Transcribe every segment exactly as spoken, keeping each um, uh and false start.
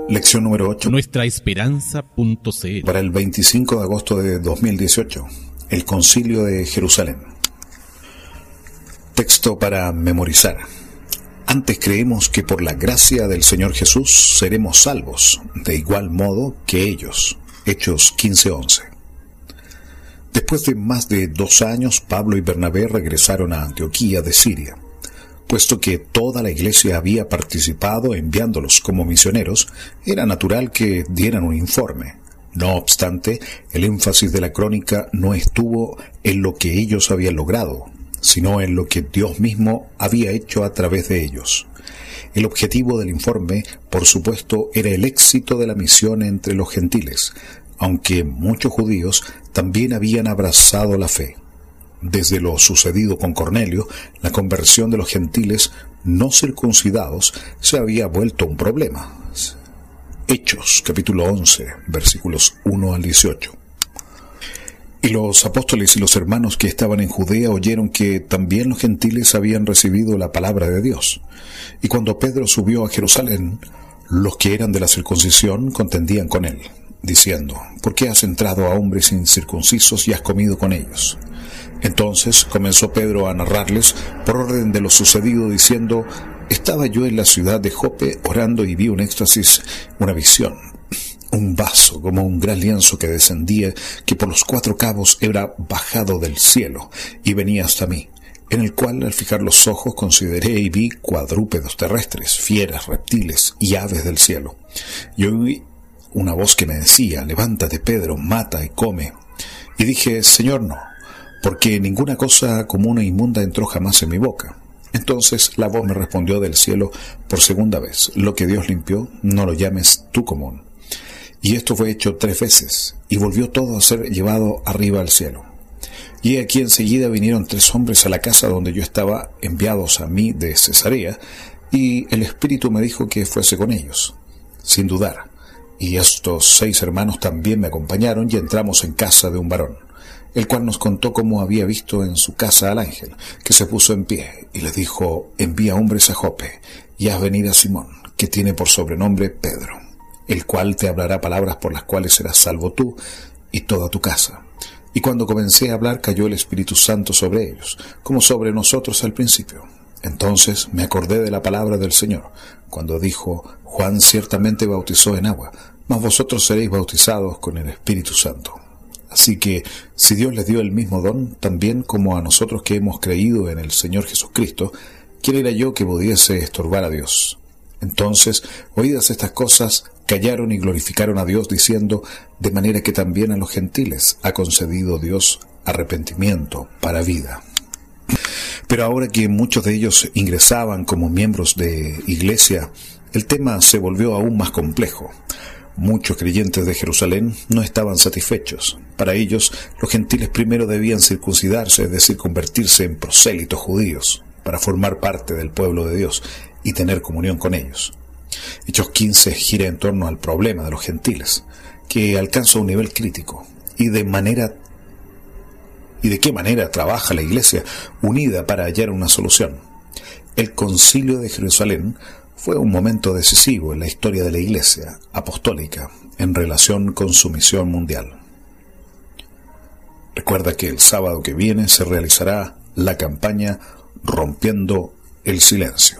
Lección número ocho. Nuestra esperanza punto c l. Para el veinticinco de agosto de dos mil dieciocho. El Concilio de Jerusalén. Texto para memorizar. Antes creemos que por la gracia del Señor Jesús seremos salvos, de igual modo que ellos. Hechos quince once. Después de más de dos años, Pablo y Bernabé regresaron a Antioquía de Siria. Puesto que toda la iglesia había participado enviándolos como misioneros, era natural que dieran un informe. No obstante, el énfasis de la crónica no estuvo en lo que ellos habían logrado, sino en lo que Dios mismo había hecho a través de ellos. El objetivo del informe, por supuesto, era el éxito de la misión entre los gentiles, aunque muchos judíos también habían abrazado la fe. Desde lo sucedido con Cornelio, la conversión de los gentiles no circuncidados se había vuelto un problema. Hechos, capítulo once, versículos uno al dieciocho. Y los apóstoles y los hermanos que estaban en Judea oyeron que también los gentiles habían recibido la palabra de Dios. Y cuando Pedro subió a Jerusalén, los que eran de la circuncisión contendían con él, diciendo: ¿por qué has entrado a hombres incircuncisos y has comido con ellos? Entonces comenzó Pedro a narrarles por orden de lo sucedido, diciendo: estaba yo en la ciudad de Jope orando y vi un éxtasis, una visión, un vaso como un gran lienzo que descendía, que por los cuatro cabos era bajado del cielo y venía hasta mí, en el cual al fijar los ojos consideré y vi cuadrúpedos terrestres, fieras, reptiles y aves del cielo. Y oí una voz que me decía: levántate, Pedro, mata y come. Y dije: Señor, no, porque ninguna cosa común e inmunda entró jamás en mi boca. Entonces la voz me respondió del cielo por segunda vez: lo que Dios limpió, no lo llames tú común. Y esto fue hecho tres veces, y volvió todo a ser llevado arriba al cielo. Y aquí enseguida vinieron tres hombres a la casa donde yo estaba, enviados a mí de Cesarea, y el Espíritu me dijo que fuese con ellos, sin dudar. Y estos seis hermanos también me acompañaron, y entramos en casa de un varón, el cual nos contó cómo había visto en su casa al ángel, que se puso en pie, y les dijo: envía hombres a Jope, y haz venir a Simón, que tiene por sobrenombre Pedro, el cual te hablará palabras por las cuales serás salvo tú y toda tu casa. Y cuando comencé a hablar, cayó el Espíritu Santo sobre ellos, como sobre nosotros al principio. Entonces me acordé de la palabra del Señor, cuando dijo: Juan ciertamente bautizó en agua, mas vosotros seréis bautizados con el Espíritu Santo. Así que, si Dios les dio el mismo don, también como a nosotros que hemos creído en el Señor Jesucristo, ¿quién era yo que pudiese estorbar a Dios? Entonces, oídas estas cosas, callaron y glorificaron a Dios, diciendo: de manera que también a los gentiles ha concedido Dios arrepentimiento para vida. Pero ahora que muchos de ellos ingresaban como miembros de iglesia, el tema se volvió aún más complejo. Muchos creyentes de Jerusalén no estaban satisfechos. Para ellos, los gentiles primero debían circuncidarse, es decir, convertirse en prosélitos judíos, para formar parte del pueblo de Dios y tener comunión con ellos. Hechos quince gira en torno al problema de los gentiles, que alcanza un nivel crítico, y de manera y de qué manera trabaja la Iglesia unida para hallar una solución. El Concilio de Jerusalén fue un momento decisivo en la historia de la Iglesia apostólica en relación con su misión mundial. Recuerda que el sábado que viene se realizará la campaña Rompiendo el Silencio.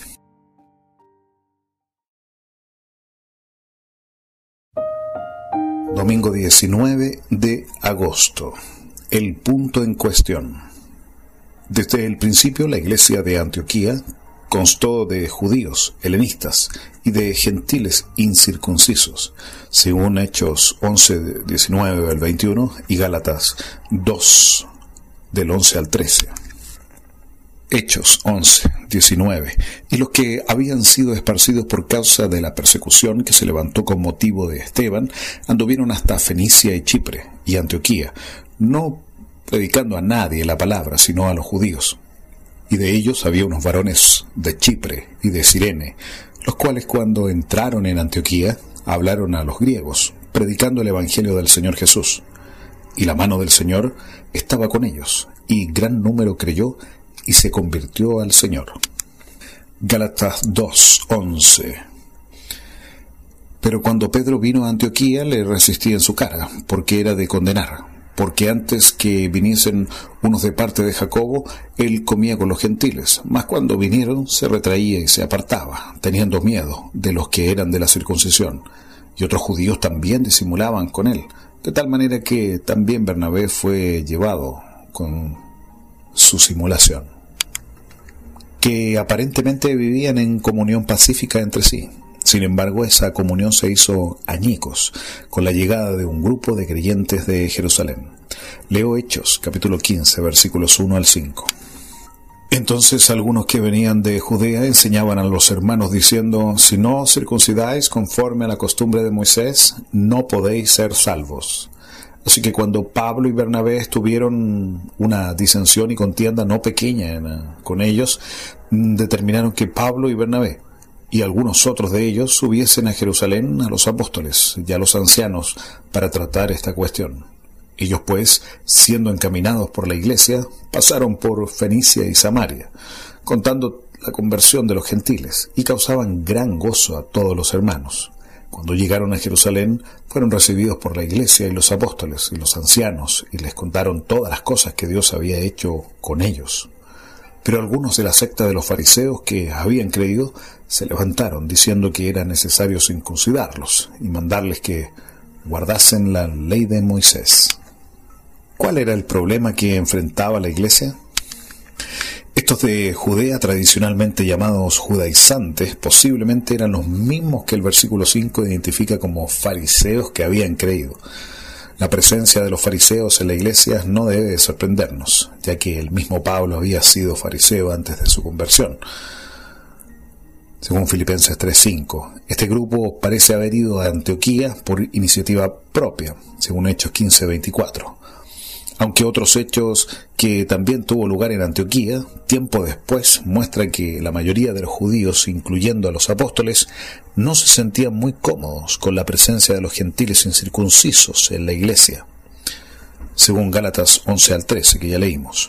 Domingo diecinueve de agosto. El punto en cuestión. Desde el principio, la iglesia de Antioquía constó de judíos, helenistas y de gentiles incircuncisos, según Hechos once, diecinueve al veintiuno y Gálatas dos, del once al trece. Hechos once, diecinueve. Y los que habían sido esparcidos por causa de la persecución que se levantó con motivo de Esteban, anduvieron hasta Fenicia y Chipre y Antioquía, no predicando a nadie la palabra, sino a los judíos. Y de ellos había unos varones de Chipre y de Cirene, los cuales cuando entraron en Antioquía, hablaron a los griegos, predicando el evangelio del Señor Jesús. Y la mano del Señor estaba con ellos, y gran número creyó y se convirtió al Señor. Gálatas dos, once. Pero cuando Pedro vino a Antioquía le resistí en su cara, porque era de condenar, porque antes que viniesen unos de parte de Jacobo, él comía con los gentiles, mas cuando vinieron se retraía y se apartaba, teniendo miedo de los que eran de la circuncisión, y otros judíos también disimulaban con él, de tal manera que también Bernabé fue llevado con su simulación. Que aparentemente vivían en comunión pacífica entre sí. Sin embargo, esa comunión se hizo añicos con la llegada de un grupo de creyentes de Jerusalén. Leo Hechos, capítulo quince, versículos uno al cinco. Entonces algunos que venían de Judea enseñaban a los hermanos diciendo: si no os circuncidáis conforme a la costumbre de Moisés, no podéis ser salvos. Así que cuando Pablo y Bernabé tuvieron una disensión y contienda no pequeña con ellos, determinaron que Pablo y Bernabé y algunos otros de ellos subiesen a Jerusalén a los apóstoles y a los ancianos para tratar esta cuestión. Ellos pues, siendo encaminados por la iglesia, pasaron por Fenicia y Samaria, contando la conversión de los gentiles, y causaban gran gozo a todos los hermanos. Cuando llegaron a Jerusalén, fueron recibidos por la iglesia y los apóstoles y los ancianos, y les contaron todas las cosas que Dios había hecho con ellos. Pero algunos de la secta de los fariseos que habían creído se levantaron diciendo que era necesario circuncidarlos y mandarles que guardasen la ley de Moisés. ¿Cuál era el problema que enfrentaba la iglesia? Estos de Judea, tradicionalmente llamados judaizantes, posiblemente eran los mismos que el versículo cinco identifica como fariseos que habían creído. La presencia de los fariseos en la iglesia no debe sorprendernos, ya que el mismo Pablo había sido fariseo antes de su conversión. Según Filipenses tres cinco, este grupo parece haber ido a Antioquía por iniciativa propia, según Hechos quince veinticuatro. Aunque otros hechos que también tuvo lugar en Antioquía, tiempo después muestran que la mayoría de los judíos, incluyendo a los apóstoles, no se sentían muy cómodos con la presencia de los gentiles incircuncisos en la iglesia, según Gálatas once al trece, que ya leímos.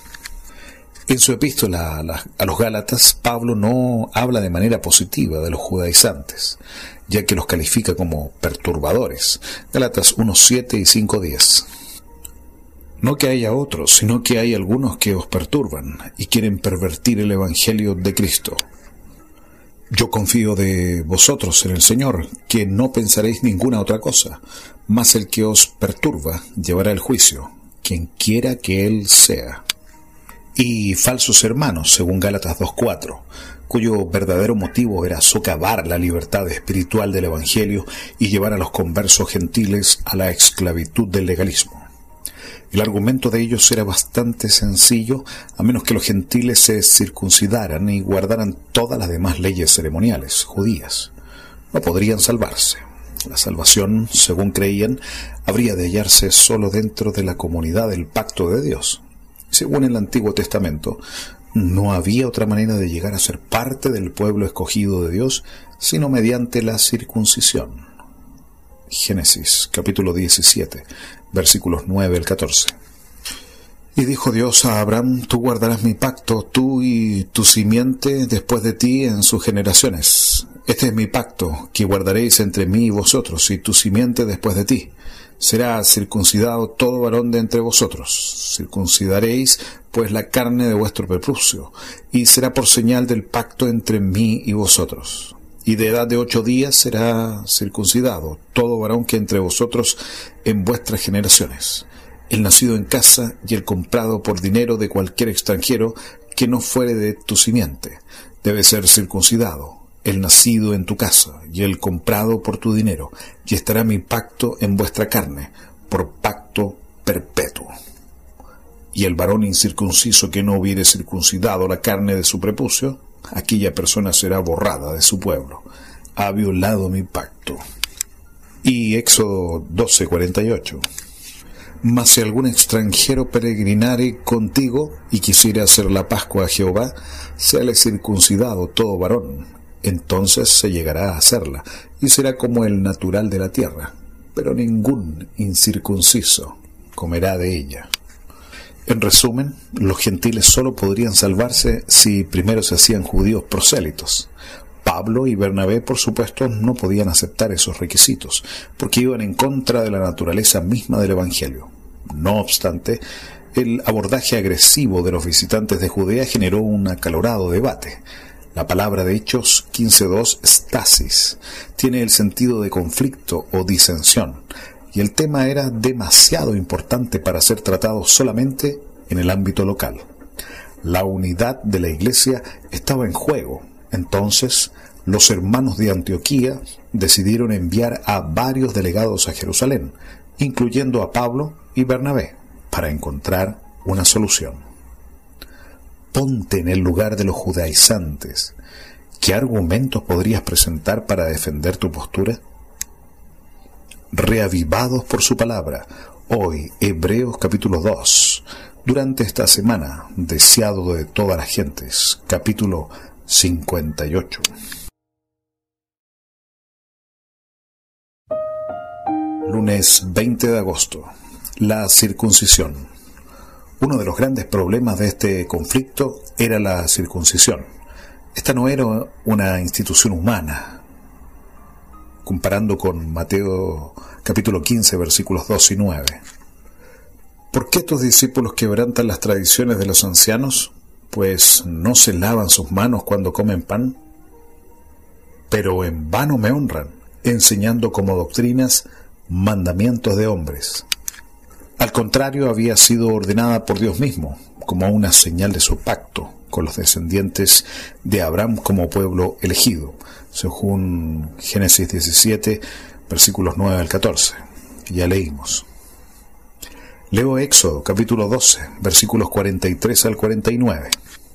En su epístola a los Gálatas, Pablo no habla de manera positiva de los judaizantes, ya que los califica como perturbadores. Gálatas uno siete y cinco diez. No que haya otros, sino que hay algunos que os perturban y quieren pervertir el evangelio de Cristo. Yo confío de vosotros en el Señor, que no pensaréis ninguna otra cosa, mas el que os perturba llevará el juicio, quien quiera que él sea. Y falsos hermanos, según Gálatas dos cuatro, cuyo verdadero motivo era socavar la libertad espiritual del evangelio y llevar a los conversos gentiles a la esclavitud del legalismo. El argumento de ellos era bastante sencillo, a menos que los gentiles se circuncidaran y guardaran todas las demás leyes ceremoniales judías. No podrían salvarse. La salvación, según creían, habría de hallarse solo dentro de la comunidad del pacto de Dios. Según el Antiguo Testamento, no había otra manera de llegar a ser parte del pueblo escogido de Dios, sino mediante la circuncisión. Génesis, capítulo diecisiete, versículos nueve al catorce. Y dijo Dios a Abraham: tú guardarás mi pacto, tú y tu simiente después de ti en sus generaciones. Este es mi pacto, que guardaréis entre mí y vosotros, y tu simiente después de ti. Será circuncidado todo varón de entre vosotros. Circuncidaréis, pues, la carne de vuestro prepucio, y será por señal del pacto entre mí y vosotros. Y de edad de ocho días será circuncidado todo varón que entre vosotros en vuestras generaciones, el nacido en casa y el comprado por dinero de cualquier extranjero que no fuere de tu simiente, debe ser circuncidado, el nacido en tu casa y el comprado por tu dinero, y estará mi pacto en vuestra carne, por pacto perpetuo. Y el varón incircunciso que no hubiere circuncidado la carne de su prepucio, aquella persona será borrada de su pueblo. Ha violado mi pacto. Y Éxodo doce cuarenta y ocho. Mas si algún extranjero peregrinare contigo y quisiera hacer la Pascua a Jehová, séale circuncidado todo varón. Entonces se llegará a hacerla, y será como el natural de la tierra. Pero ningún incircunciso comerá de ella. En resumen, los gentiles solo podrían salvarse si primero se hacían judíos prosélitos. Pablo y Bernabé, por supuesto, no podían aceptar esos requisitos, porque iban en contra de la naturaleza misma del Evangelio. No obstante, el abordaje agresivo de los visitantes de Judea generó un acalorado debate. La palabra de Hechos quince dos, stasis, tiene el sentido de conflicto o disensión, y el tema era demasiado importante para ser tratado solamente en el ámbito local. La unidad de la iglesia estaba en juego. Entonces, los hermanos de Antioquía decidieron enviar a varios delegados a Jerusalén, incluyendo a Pablo y Bernabé, para encontrar una solución. Ponte en el lugar de los judaizantes. ¿Qué argumentos podrías presentar para defender tu postura? Reavivados por su palabra, hoy, Hebreos capítulo dos, durante esta semana, deseado de todas las gentes, capítulo cincuenta y ocho. Lunes veinte de agosto. La circuncisión. Uno de los grandes problemas de este conflicto era la circuncisión. Esta no era una institución humana. Comparando con Mateo capítulo quince, versículos dos y nueve. ¿Por qué estos discípulos quebrantan las tradiciones de los ancianos? Pues no se lavan sus manos cuando comen pan. Pero en vano me honran, enseñando como doctrinas mandamientos de hombres. Al contrario, había sido ordenada por Dios mismo, como una señal de su pacto con los descendientes de Abraham como pueblo elegido, según Génesis diecisiete, versículos nueve al catorce. Ya leímos. Leo Éxodo, capítulo doce, versículos cuarenta y tres al cuarenta y nueve.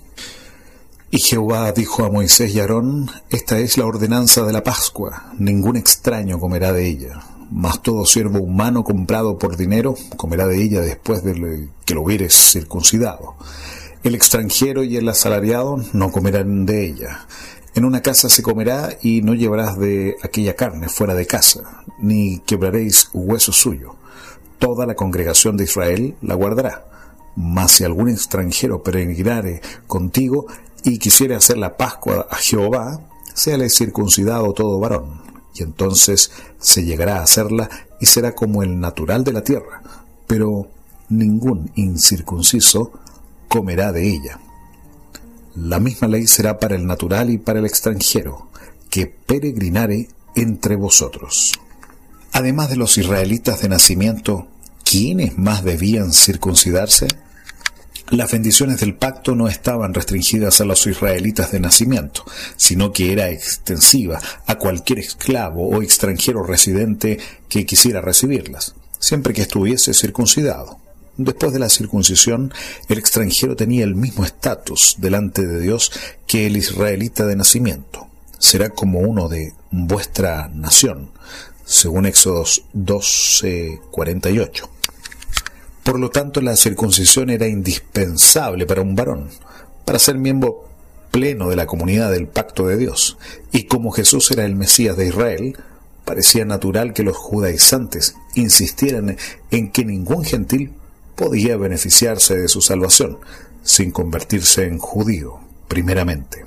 Y Jehová dijo a Moisés y Aarón: esta es la ordenanza de la Pascua, ningún extraño comerá de ella, mas todo siervo humano comprado por dinero comerá de ella después de que lo hubieres circuncidado. El extranjero y el asalariado no comerán de ella. En una casa se comerá, y no llevarás de aquella carne fuera de casa, ni quebraréis hueso suyo. Toda la congregación de Israel la guardará. Mas si algún extranjero peregrinare contigo y quisiere hacer la Pascua a Jehová, séale circuncidado todo varón, y entonces se llegará a hacerla y será como el natural de la tierra, pero ningún incircunciso comerá de ella. La misma ley será para el natural y para el extranjero, que peregrinare entre vosotros. Además de los israelitas de nacimiento, ¿quiénes más debían circuncidarse? Las bendiciones del pacto no estaban restringidas a los israelitas de nacimiento, sino que era extensiva a cualquier esclavo o extranjero residente que quisiera recibirlas, siempre que estuviese circuncidado. Después de la circuncisión, el extranjero tenía el mismo estatus delante de Dios que el israelita de nacimiento. Será como uno de vuestra nación, según Éxodo doce, cuarenta y ocho. Por lo tanto, la circuncisión era indispensable para un varón, para ser miembro pleno de la comunidad del pacto de Dios. Y como Jesús era el Mesías de Israel, parecía natural que los judaizantes insistieran en que ningún gentil podía beneficiarse de su salvación sin convertirse en judío, primeramente.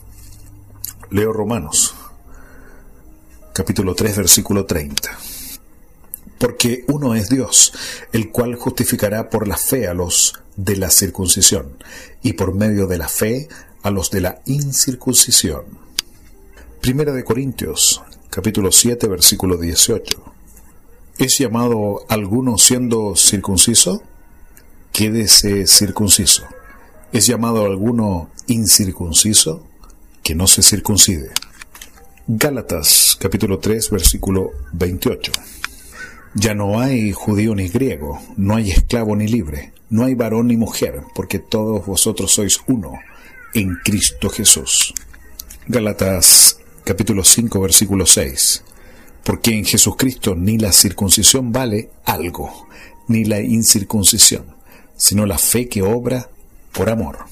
Leo Romanos, capítulo tres, versículo treinta. Porque uno es Dios, el cual justificará por la fe a los de la circuncisión, y por medio de la fe a los de la incircuncisión. Primera de Corintios, capítulo siete, versículo dieciocho. ¿Es llamado alguno siendo circunciso? Quédese circunciso. ¿Es llamado alguno incircunciso? Que no se circuncide. Gálatas, capítulo tres, versículo veintiocho. Ya no hay judío ni griego, no hay esclavo ni libre, no hay varón ni mujer, porque todos vosotros sois uno en Cristo Jesús. Gálatas capítulo cinco, versículo seis. Porque en Jesucristo ni la circuncisión vale algo, ni la incircuncisión, sino la fe que obra por amor.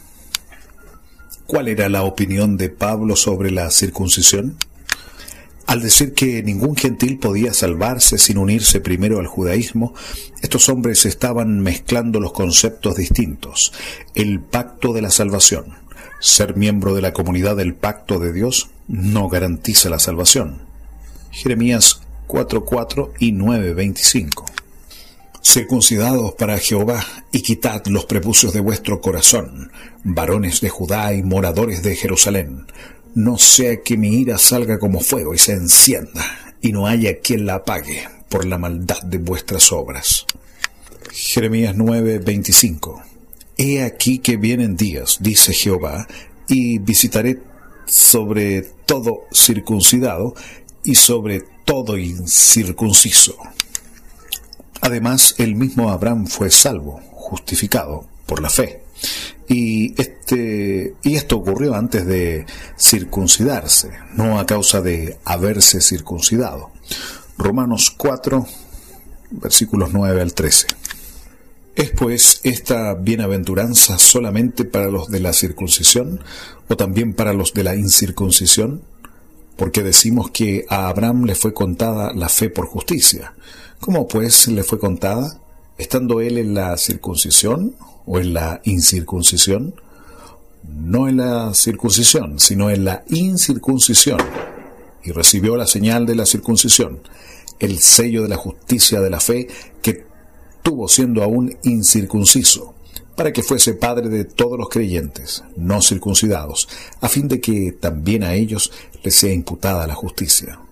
¿Cuál era la opinión de Pablo sobre la circuncisión? Al decir que ningún gentil podía salvarse sin unirse primero al judaísmo, estos hombres estaban mezclando los conceptos distintos: el pacto de la salvación, Ser miembro de la comunidad del pacto de Dios no garantiza la salvación. Jeremías cuatro cuatro y nueve veinticinco. Circuncidados para Jehová, y quitad los prepucios de vuestro corazón, varones de Judá y moradores de Jerusalén, no sea que mi ira salga como fuego y se encienda, y no haya quien la apague por la maldad de vuestras obras. Jeremías nueve veinticinco. He aquí que vienen días, dice Jehová, y visitaré sobre todo circuncidado y sobre todo incircunciso. Además, el mismo Abraham fue salvo, justificado por la fe. Y, este, y esto ocurrió antes de circuncidarse, no a causa de haberse circuncidado. Romanos cuatro, versículos nueve al trece. ¿Es pues esta bienaventuranza solamente para los de la circuncisión o también para los de la incircuncisión? Porque decimos que a Abraham le fue contada la fe por justicia. ¿Cómo pues le fue contada? ¿Estando él en la circuncisión o en la incircuncisión? No en la circuncisión, sino en la incircuncisión. Y recibió la señal de la circuncisión, el sello de la justicia de la fe que tuvo siendo aún incircunciso, para que fuese padre de todos los creyentes, no circuncidados, a fin de que también a ellos les sea imputada la justicia.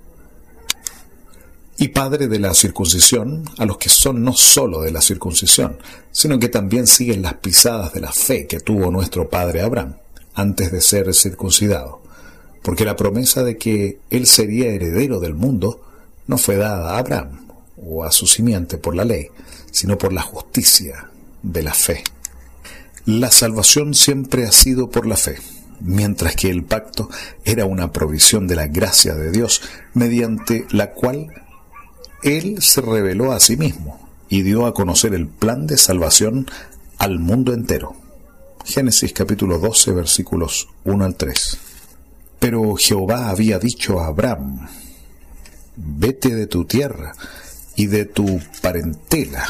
Y padre de la circuncisión a los que son no sólo de la circuncisión, sino que también siguen las pisadas de la fe que tuvo nuestro padre Abraham, antes de ser circuncidado, porque la promesa de que él sería heredero del mundo no fue dada a Abraham o a su simiente por la ley, sino por la justicia de la fe. La salvación siempre ha sido por la fe, mientras que el pacto era una provisión de la gracia de Dios, mediante la cual Él se reveló a sí mismo y dio a conocer el plan de salvación al mundo entero. Génesis capítulo doce, versículos uno al tres. Pero Jehová había dicho a Abraham: vete de tu tierra y de tu parentela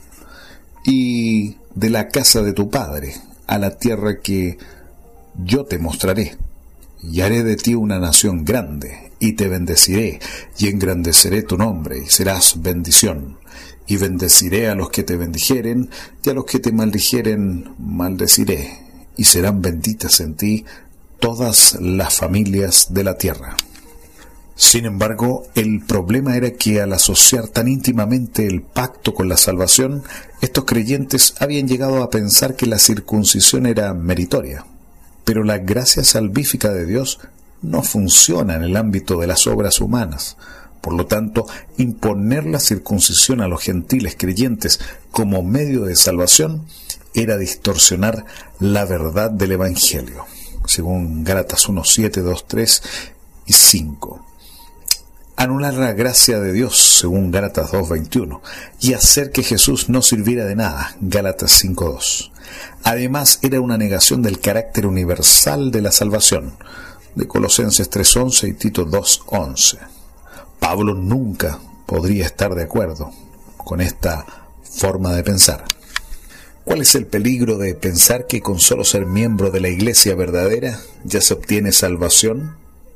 y de la casa de tu padre a la tierra que yo te mostraré, y haré de ti una nación grande, y te bendeciré, y engrandeceré tu nombre, y serás bendición. Y bendeciré a los que te bendijeren, y a los que te maldijeren maldeciré, y serán benditas en ti todas las familias de la tierra. Sin embargo, el problema era que al asociar tan íntimamente el pacto con la salvación, estos creyentes habían llegado a pensar que la circuncisión era meritoria. Pero la gracia salvífica de Dios no funciona en el ámbito de las obras humanas. Por lo tanto, imponer la circuncisión a los gentiles creyentes como medio de salvación era distorsionar la verdad del Evangelio, según Gálatas uno siete, dos tres y cinco. Anular la gracia de Dios, según Gálatas dos veintiuno, y hacer que Jesús no sirviera de nada, Gálatas cinco dos. Además, era una negación del carácter universal de la salvación, de Colosenses tres once y Tito dos once. Pablo nunca podría estar de acuerdo con esta forma de pensar. ¿Cuál es el peligro de pensar que con solo ser miembro de la iglesia verdadera ya se obtiene salvación?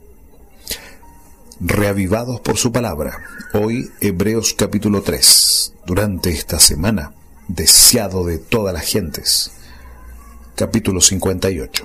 Reavivados por su palabra, hoy Hebreos capítulo tres, durante esta semana, deseado de todas las gentes, capítulo cincuenta y ocho.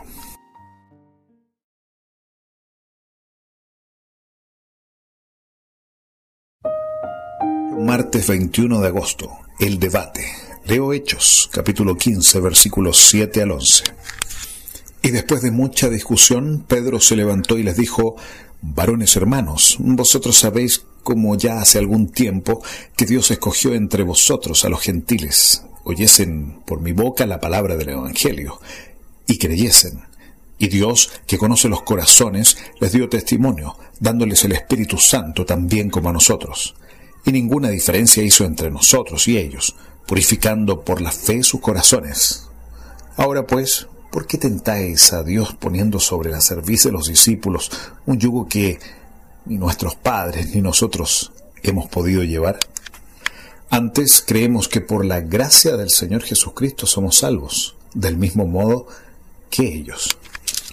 Martes veintiuno de agosto, el debate. Leo Hechos, capítulo quince, versículos siete al once. Y después de mucha discusión, Pedro se levantó y les dijo: varones hermanos, vosotros sabéis, como ya hace algún tiempo, que Dios escogió entre vosotros a los gentiles, oyesen por mi boca la palabra del Evangelio, y creyesen. Y Dios, que conoce los corazones, les dio testimonio, dándoles el Espíritu Santo también como a nosotros. Y ninguna diferencia hizo entre nosotros y ellos, purificando por la fe sus corazones. Ahora pues, ¿por qué tentáis a Dios poniendo sobre la cerviz de los discípulos un yugo que ni nuestros padres ni nosotros hemos podido llevar? Antes creemos que por la gracia del Señor Jesucristo somos salvos, del mismo modo que ellos.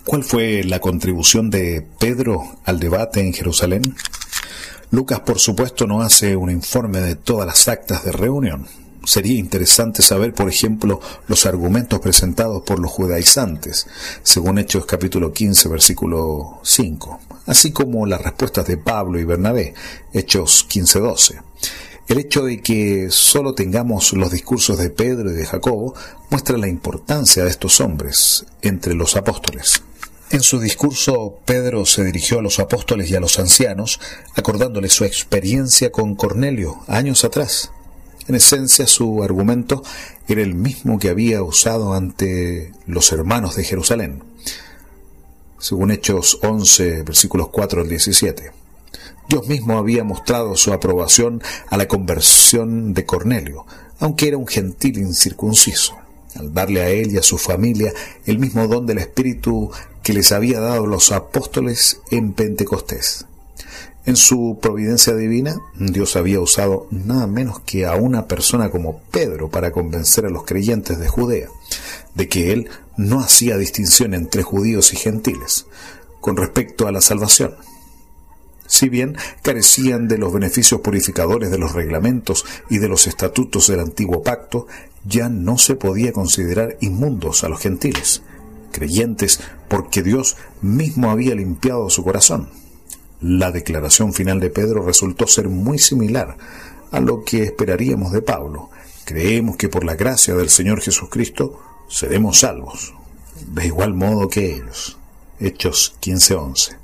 ¿Cuál fue la contribución de Pedro al debate en Jerusalén? Lucas, por supuesto, no hace un informe de todas las actas de reunión. Sería interesante saber, por ejemplo, los argumentos presentados por los judaizantes, según Hechos capítulo quince, versículo cinco, así como las respuestas de Pablo y Bernabé, Hechos quince, doce. El hecho de que solo tengamos los discursos de Pedro y de Jacobo muestra la importancia de estos hombres entre los apóstoles. En su discurso, Pedro se dirigió a los apóstoles y a los ancianos, acordándoles su experiencia con Cornelio años atrás. En esencia, su argumento era el mismo que había usado ante los hermanos de Jerusalén, según Hechos once, versículos cuatro al diecisiete. Dios mismo había mostrado su aprobación a la conversión de Cornelio, aunque era un gentil incircunciso, al darle a él y a su familia el mismo don del Espíritu que les había dado los apóstoles en Pentecostés. En su providencia divina, Dios había usado nada menos que a una persona como Pedro para convencer a los creyentes de Judea de que él no hacía distinción entre judíos y gentiles con respecto a la salvación. Si bien carecían de los beneficios purificadores de los reglamentos y de los estatutos del antiguo pacto, ya no se podía considerar inmundos a los gentiles, creyentes porque Dios mismo había limpiado su corazón. La declaración final de Pedro resultó ser muy similar a lo que esperaríamos de Pablo. Creemos que por la gracia del Señor Jesucristo seremos salvos, de igual modo que ellos. Hechos quince, once.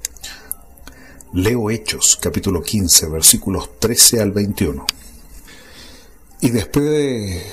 Leo Hechos, capítulo quince, versículos trece al veintiuno. Y después de...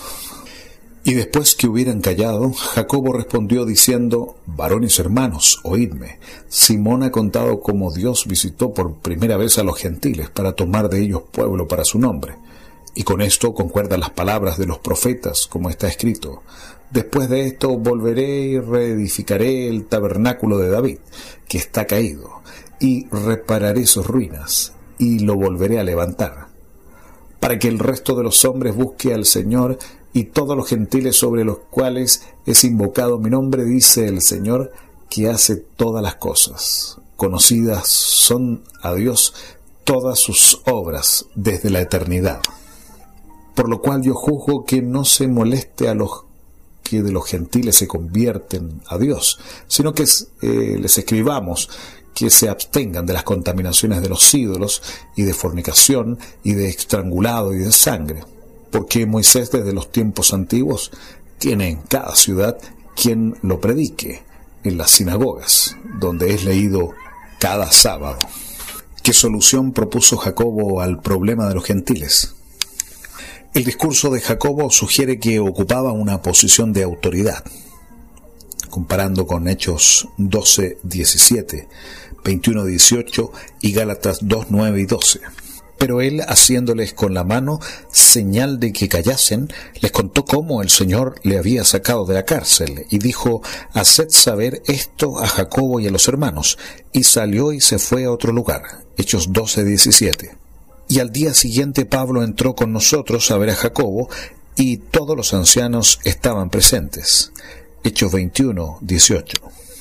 Y después que hubieran callado, Jacobo respondió diciendo: varones hermanos, oídme. Simón ha contado cómo Dios visitó por primera vez a los gentiles para tomar de ellos pueblo para su nombre. Y con esto concuerdan las palabras de los profetas, como está escrito: después de esto volveré y reedificaré el tabernáculo de David, que está caído, y repararé sus ruinas, y lo volveré a levantar, para que el resto de los hombres busque al Señor, y todos los gentiles sobre los cuales es invocado mi nombre, dice el Señor, que hace todas las cosas. Conocidas son a Dios todas sus obras desde la eternidad. Por lo cual yo juzgo que no se moleste a los que de los gentiles se convierten a Dios, sino que eh, les escribamos que se abstengan de las contaminaciones de los ídolos, y de fornicación, y de estrangulado, y de sangre. Porque Moisés desde los tiempos antiguos tiene en cada ciudad quien lo predique, en las sinagogas, donde es leído cada sábado. ¿Qué solución propuso Jacobo al problema de los gentiles? El discurso de Jacobo sugiere que ocupaba una posición de autoridad, comparando con Hechos doce, diecisiete, veintiuno, dieciocho y Gálatas dos, nueve y doce. Pero él, haciéndoles con la mano señal de que callasen, les contó cómo el Señor le había sacado de la cárcel, y dijo: haced saber esto a Jacobo y a los hermanos. Y salió y se fue a otro lugar. Hechos doce, diecisiete. Y al día siguiente Pablo entró con nosotros a ver a Jacobo, y todos los ancianos estaban presentes. Hechos veintiuno, dieciocho.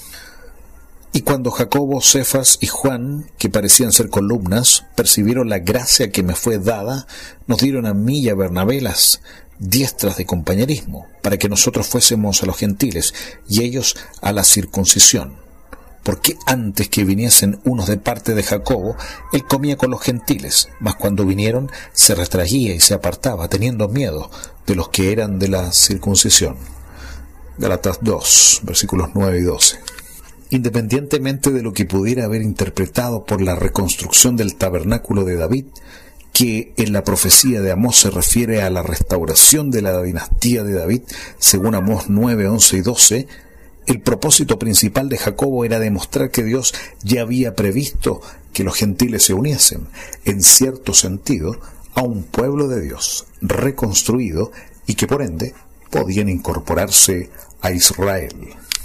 Y cuando Jacobo, Cefas y Juan, que parecían ser columnas, percibieron la gracia que me fue dada, nos dieron a mí y a Bernabé las diestras de compañerismo, para que nosotros fuésemos a los gentiles, y ellos a la circuncisión. Porque antes que viniesen unos de parte de Jacobo, él comía con los gentiles, mas cuando vinieron se retraía y se apartaba, teniendo miedo de los que eran de la circuncisión. Gálatas dos, versículos nueve y doce. Independientemente de lo que pudiera haber interpretado por la reconstrucción del tabernáculo de David, que en la profecía de Amós se refiere a la restauración de la dinastía de David, según Amós nueve, once y doce, el propósito principal de Jacobo era demostrar que Dios ya había previsto que los gentiles se uniesen, en cierto sentido, a un pueblo de Dios reconstruido, y que por ende podían incorporarse a Israel.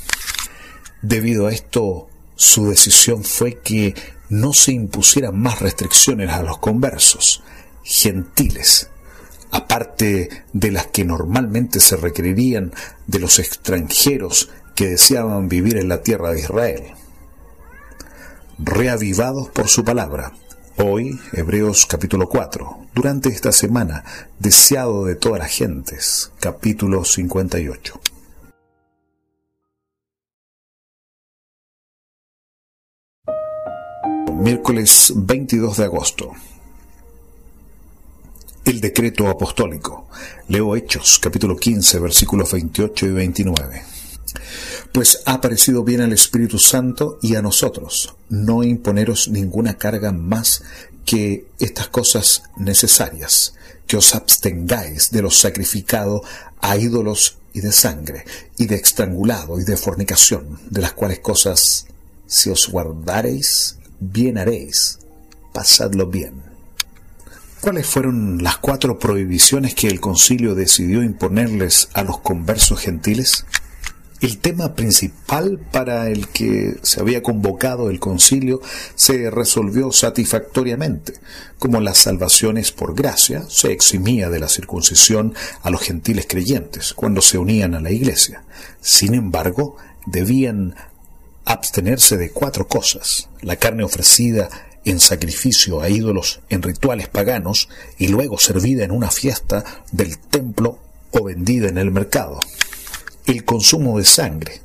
Debido a esto, su decisión fue que no se impusieran más restricciones a los conversos gentiles, aparte de las que normalmente se requerirían de los extranjeros que deseaban vivir en la tierra de Israel, reavivados por su palabra. Hoy, Hebreos capítulo cuatro, durante esta semana, deseado de todas las gentes, capítulo cincuenta y ocho. Miércoles veintidós de agosto. El decreto apostólico. Leo Hechos, capítulo quince, versículos veintiocho y veintinueve. Pues ha parecido bien al Espíritu Santo y a nosotros no imponeros ninguna carga más que estas cosas necesarias, que os abstengáis de lo sacrificado a ídolos y de sangre, y de estrangulado y de fornicación, de las cuales cosas, si os guardareis, bien haréis, pasadlo bien. ¿Cuáles fueron las cuatro prohibiciones que el concilio decidió imponerles a los conversos gentiles? El tema principal para el que se había convocado el concilio se resolvió satisfactoriamente. Como la salvación es por gracia, se eximía de la circuncisión a los gentiles creyentes cuando se unían a la iglesia. Sin embargo, debían abstenerse de cuatro cosas: la carne ofrecida en sacrificio a ídolos en rituales paganos y luego servida en una fiesta del templo o vendida en el mercado. El consumo de sangre.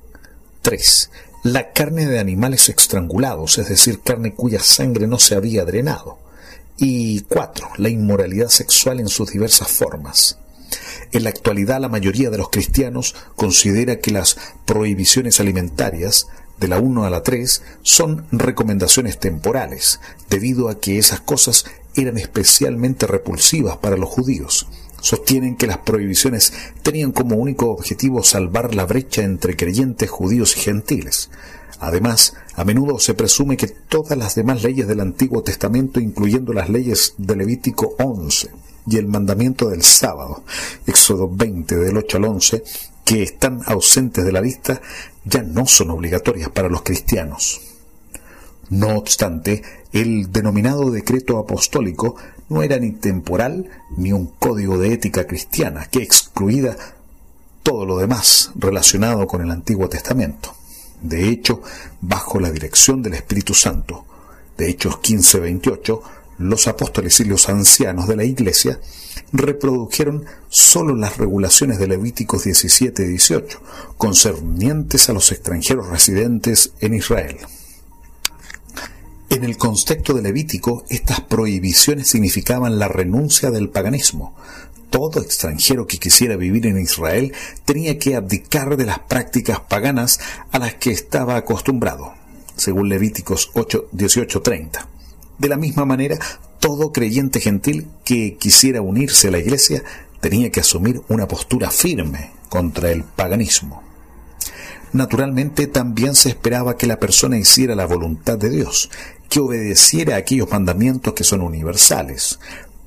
tres. La carne de animales estrangulados, es decir, carne cuya sangre no se había drenado. Y cuatro. La inmoralidad sexual en sus diversas formas. En la actualidad, la mayoría de los cristianos considera que las prohibiciones alimentarias de la uno a la tres son recomendaciones temporales, debido a que esas cosas eran especialmente repulsivas para los judíos. Sostienen que las prohibiciones tenían como único objetivo salvar la brecha entre creyentes judíos y gentiles. Además, a menudo se presume que todas las demás leyes del Antiguo Testamento, incluyendo las leyes de Levítico once y el mandamiento del sábado, Éxodo veinte del ocho al once, que están ausentes de la lista, ya no son obligatorias para los cristianos. No obstante, el denominado decreto apostólico no era ni temporal ni un código de ética cristiana que excluía todo lo demás relacionado con el Antiguo Testamento. De hecho, bajo la dirección del Espíritu Santo, de Hechos quince veintiocho, los apóstoles y los ancianos de la Iglesia reprodujeron solo las regulaciones de Levíticos diecisiete y dieciocho, concernientes a los extranjeros residentes en Israel. En el contexto de Levítico, estas prohibiciones significaban la renuncia del paganismo. Todo extranjero que quisiera vivir en Israel tenía que abdicar de las prácticas paganas a las que estaba acostumbrado, según Levíticos ocho, dieciocho, treinta. De la misma manera, todo creyente gentil que quisiera unirse a la iglesia tenía que asumir una postura firme contra el paganismo. Naturalmente, también se esperaba que la persona hiciera la voluntad de Dios, que obedeciera a aquellos mandamientos que son universales,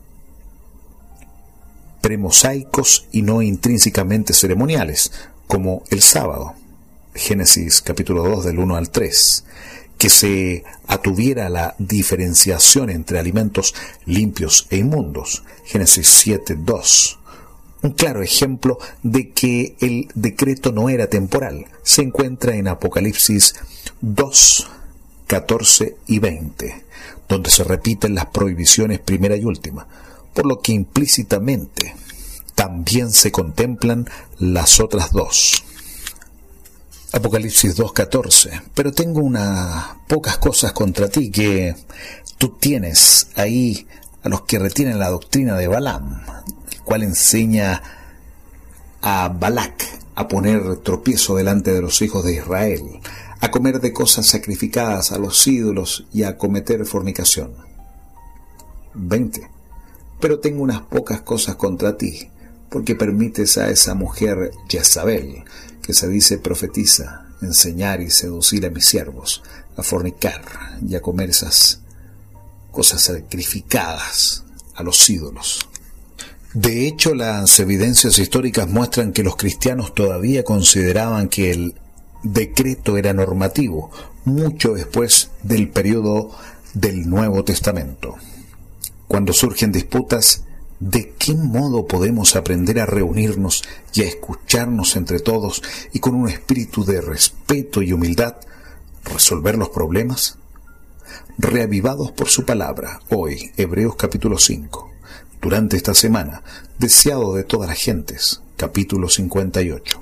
premosaicos y no intrínsecamente ceremoniales, como el sábado, Génesis capítulo dos del uno al tres, que se atuviera a la diferenciación entre alimentos limpios e inmundos, Génesis siete dos. Un claro ejemplo de que el decreto no era temporal se encuentra en Apocalipsis dos, catorce y veinte, donde se repiten las prohibiciones primera y última, por lo que implícitamente también se contemplan las otras dos. Apocalipsis dos catorce. Pero tengo unas pocas cosas contra ti, que tú tienes ahí a los que retienen la doctrina de Balaam, el cual enseña a Balac a poner tropiezo delante de los hijos de Israel, a comer de cosas sacrificadas a los ídolos y a cometer fornicación. veinte. Pero tengo unas pocas cosas contra ti, porque permites a esa mujer Jezabel, que se dice profetiza, enseñar y seducir a mis siervos, a fornicar y a comer esas cosas sacrificadas a los ídolos. De hecho, las evidencias históricas muestran que los cristianos todavía consideraban que el decreto era normativo, mucho después del periodo del Nuevo Testamento. Cuando surgen disputas ¿De qué modo podemos aprender a reunirnos y a escucharnos entre todos y con un espíritu de respeto y humildad resolver los problemas? Reavivados por su palabra, hoy, Hebreos capítulo cinco, durante esta semana, deseado de todas las gentes, capítulo cincuenta y ocho.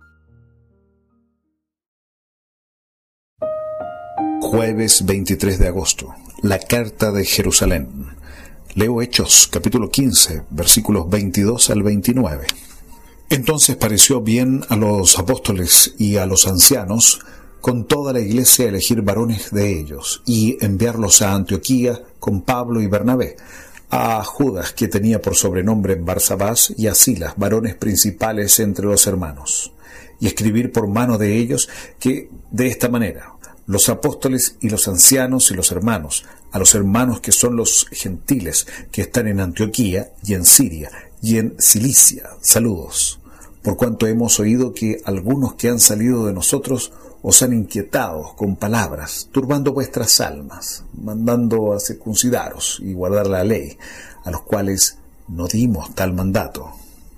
Jueves veintitrés de agosto, la carta de Jerusalén. Leo Hechos, capítulo quince, versículos veintidós al veintinueve. Entonces pareció bien a los apóstoles y a los ancianos con toda la iglesia elegir varones de ellos y enviarlos a Antioquía con Pablo y Bernabé, a Judas, que tenía por sobrenombre Barsabás, y a Silas, varones principales entre los hermanos, y escribir por mano de ellos que de esta manera: los apóstoles y los ancianos y los hermanos, a los hermanos que son los gentiles que están en Antioquía y en Siria y en Cilicia, saludos, por cuanto hemos oído que algunos que han salido de nosotros os han inquietado con palabras, turbando vuestras almas, mandando a circuncidaros y guardar la ley, a los cuales no dimos tal mandato.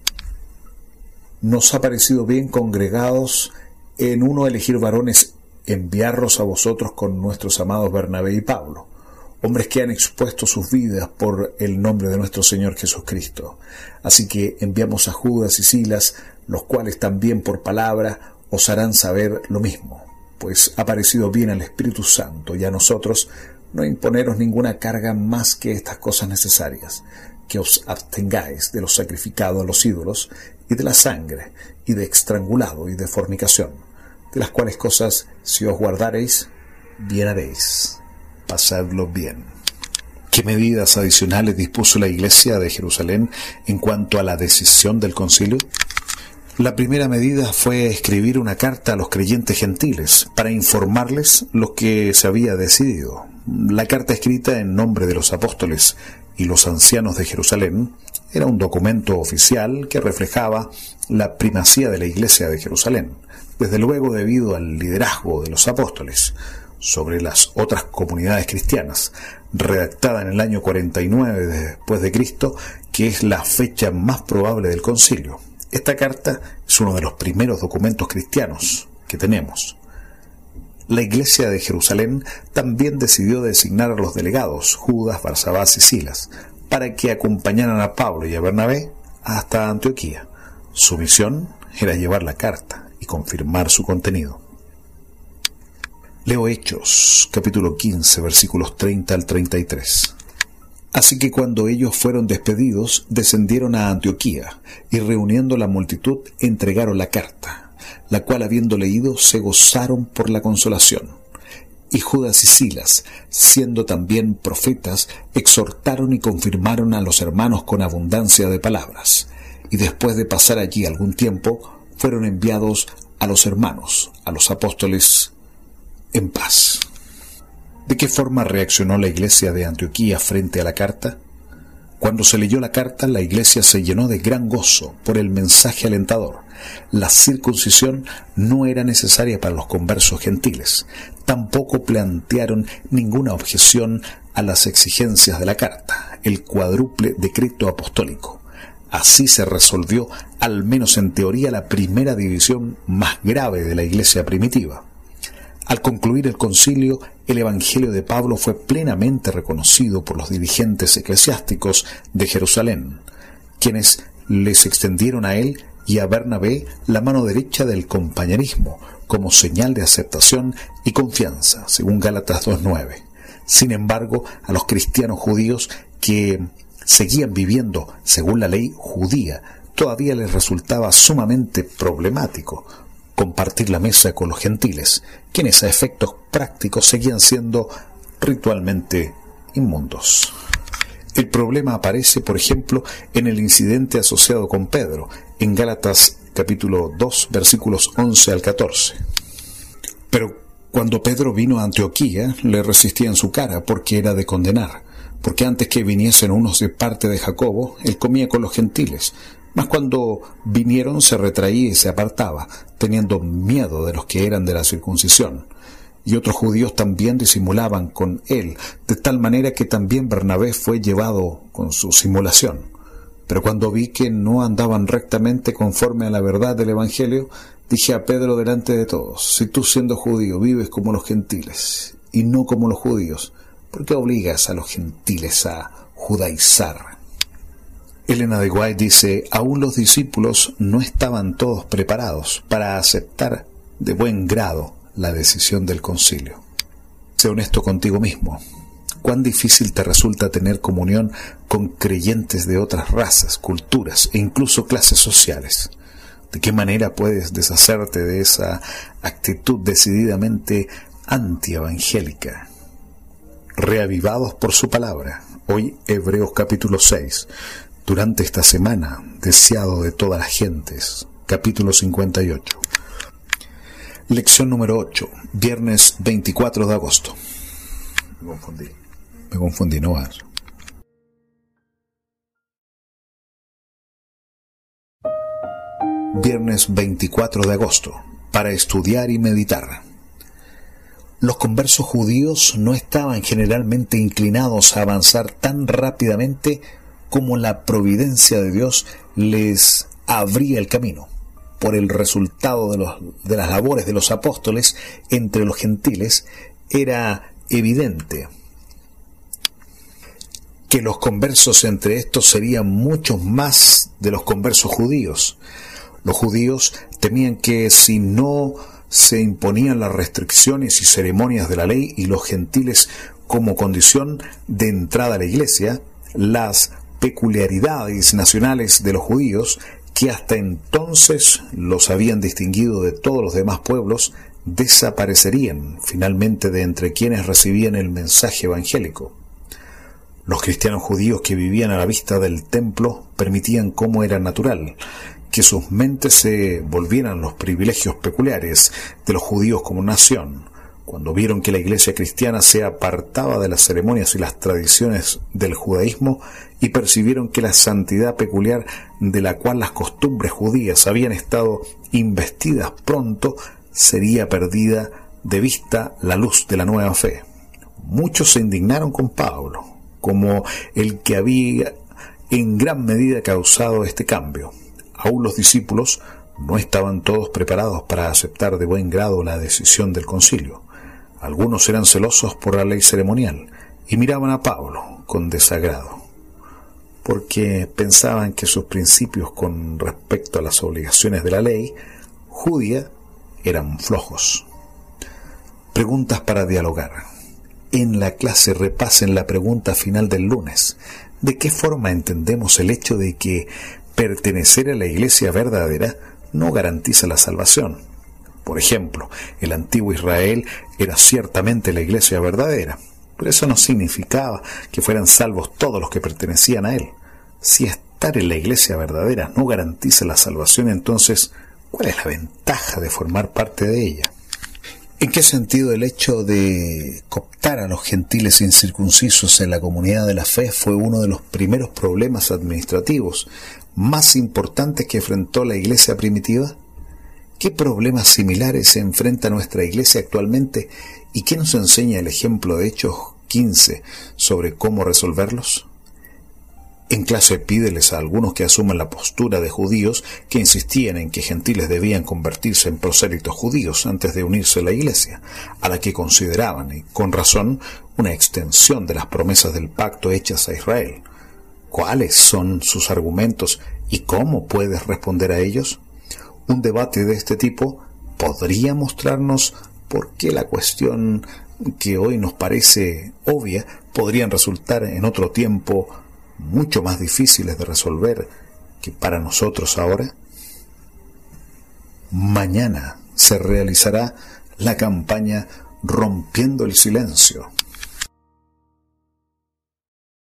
Nos ha parecido bien, congregados en uno, elegir varones, enviarlos a vosotros con nuestros amados Bernabé y Pablo, hombres que han expuesto sus vidas por el nombre de nuestro Señor Jesucristo. Así que enviamos a Judas y Silas, los cuales también por palabra os harán saber lo mismo, pues ha parecido bien al Espíritu Santo y a nosotros no imponeros ninguna carga más que estas cosas necesarias, que os abstengáis de lo sacrificado a los ídolos, y de la sangre, y de estrangulado, y de fornicación, de las cuales cosas, si os guardareis, bien haréis. Pasadlo bien. ¿Qué medidas adicionales dispuso la Iglesia de Jerusalén en cuanto a la decisión del concilio? La primera medida fue escribir una carta a los creyentes gentiles para informarles lo que se había decidido. La carta, escrita en nombre de los apóstoles y los ancianos de Jerusalén, era un documento oficial que reflejaba la primacía de la Iglesia de Jerusalén, desde luego debido al liderazgo de los apóstoles, sobre las otras comunidades cristianas, redactada en el año cuarenta y nueve después de Cristo, que es la fecha más probable del concilio. Esta carta es uno de los primeros documentos cristianos que tenemos. La Iglesia de Jerusalén también decidió designar a los delegados, Judas, Barsabás y Silas, para que acompañaran a Pablo y a Bernabé hasta Antioquía. Su misión era llevar la carta y confirmar su contenido. Leo Hechos, capítulo quince, versículos treinta al treinta y tres. Así que cuando ellos fueron despedidos, descendieron a Antioquía, y reuniendo la multitud, entregaron la carta, la cual, habiendo leído, se gozaron por la consolación. Y Judas y Silas, siendo también profetas, exhortaron y confirmaron a los hermanos con abundancia de palabras. Y después de pasar allí algún tiempo, fueron enviados a los hermanos, a los apóstoles, en paz. ¿De qué forma reaccionó la iglesia de Antioquía frente a la carta? Cuando se leyó la carta, la iglesia se llenó de gran gozo por el mensaje alentador. La circuncisión no era necesaria para los conversos gentiles. Tampoco plantearon ninguna objeción a las exigencias de la carta, el cuádruple decreto apostólico. Así se resolvió, al menos en teoría, la primera división más grave de la iglesia primitiva. Al concluir el concilio, el Evangelio de Pablo fue plenamente reconocido por los dirigentes eclesiásticos de Jerusalén, quienes les extendieron a él y a Bernabé la mano derecha del compañerismo, como señal de aceptación y confianza, según Gálatas dos nueve. Sin embargo, a los cristianos judíos que seguían viviendo según la ley judía, todavía les resultaba sumamente problemático compartir la mesa con los gentiles, quienes a efectos prácticos seguían siendo ritualmente inmundos. El problema aparece, por ejemplo, en el incidente asociado con Pedro, en Gálatas capítulo dos, versículos once al catorce. Pero cuando Pedro vino a Antioquía, le resistía en su cara, porque era de condenar, porque antes que viniesen unos de parte de Jacobo, él comía con los gentiles, mas cuando vinieron se retraía y se apartaba, teniendo miedo de los que eran de la circuncisión. Y otros judíos también disimulaban con él, de tal manera que también Bernabé fue llevado con su simulación. Pero cuando vi que no andaban rectamente conforme a la verdad del Evangelio, dije a Pedro delante de todos: si tú, siendo judío, vives como los gentiles y no como los judíos, ¿por qué obligas a los gentiles a judaizar? Elena de White dice: aún los discípulos no estaban todos preparados para aceptar de buen grado la decisión del concilio. Sé honesto contigo mismo. ¿Cuán difícil te resulta tener comunión con creyentes de otras razas, culturas e incluso clases sociales? ¿De qué manera puedes deshacerte de esa actitud decididamente antievangélica? Reavivados por su palabra. Hoy Hebreos capítulo seis. Durante esta semana, deseado de todas las gentes. Capítulo cincuenta y ocho. Lección número ocho. Viernes veinticuatro de agosto. Me confundí. Me confundí, no vas. Viernes veinticuatro de agosto. Para estudiar y meditar. Los conversos judíos no estaban generalmente inclinados a avanzar tan rápidamente como la providencia de Dios les abría el camino. Por el resultado de, los, de las labores de los apóstoles entre los gentiles, era evidente que los conversos entre estos serían muchos más de los conversos judíos. Los judíos temían que si no se imponían las restricciones y ceremonias de la ley y los gentiles como condición de entrada a la iglesia, las peculiaridades nacionales de los judíos, que hasta entonces los habían distinguido de todos los demás pueblos, desaparecerían finalmente de entre quienes recibían el mensaje evangélico. Los cristianos judíos que vivían a la vista del templo permitían, como era natural, que sus mentes se volvieran los privilegios peculiares de los judíos como nación. Cuando vieron que la iglesia cristiana se apartaba de las ceremonias y las tradiciones del judaísmo y percibieron que la santidad peculiar de la cual las costumbres judías habían estado investidas pronto sería perdida de vista la luz de la nueva fe. Muchos se indignaron con Pablo, como el que había en gran medida causado este cambio. Aún los discípulos no estaban todos preparados para aceptar de buen grado la decisión del concilio. Algunos eran celosos por la ley ceremonial y miraban a Pablo con desagrado, porque pensaban que sus principios con respecto a las obligaciones de la ley judía eran flojos. Preguntas para dialogar. En la clase repasen la pregunta final del lunes. ¿De qué forma entendemos el hecho de que pertenecer a la iglesia verdadera no garantiza la salvación? Por ejemplo, el antiguo Israel era ciertamente la iglesia verdadera, pero eso no significaba que fueran salvos todos los que pertenecían a él. Si estar en la iglesia verdadera no garantiza la salvación, entonces, ¿cuál es la ventaja de formar parte de ella? ¿En qué sentido el hecho de cooptar a los gentiles incircuncisos en la comunidad de la fe fue uno de los primeros problemas administrativos más importantes que enfrentó la iglesia primitiva? ¿Qué problemas similares se enfrenta nuestra iglesia actualmente y qué nos enseña el ejemplo de Hechos quince sobre cómo resolverlos? En clase pídeles a algunos que asuman la postura de judíos que insistían en que gentiles debían convertirse en prosélitos judíos antes de unirse a la iglesia, a la que consideraban, y con razón, una extensión de las promesas del pacto hechas a Israel. ¿Cuáles son sus argumentos y cómo puedes responder a ellos? Un debate de este tipo podría mostrarnos por qué la cuestión que hoy nos parece obvia podrían resultar en otro tiempo mucho más difíciles de resolver que para nosotros ahora. Mañana se realizará la campaña Rompiendo el Silencio.